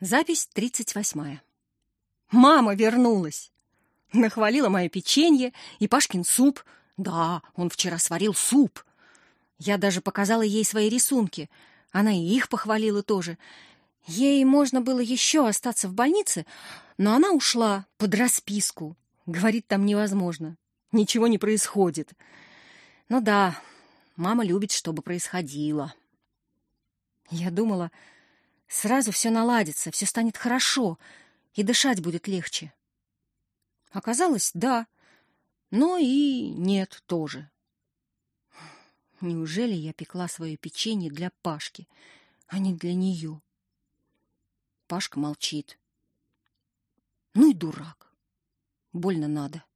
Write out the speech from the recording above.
Запись 38. Мама вернулась. Нахвалила мое печенье и Пашкин суп. Да, он вчера сварил суп. Я даже показала ей свои рисунки. Она и их похвалила тоже. Ей можно было еще остаться в больнице, но она ушла под расписку. Говорит, там невозможно. Ничего не происходит. Ну да, мама любит, чтобы происходило. Я думала, сразу все наладится, все станет хорошо, и дышать будет легче. Оказалось, да, но и нет тоже. Неужели я пекла свое печенье для Пашки, а не для нее? Пашка молчит. Ну и дурак. Больно надо.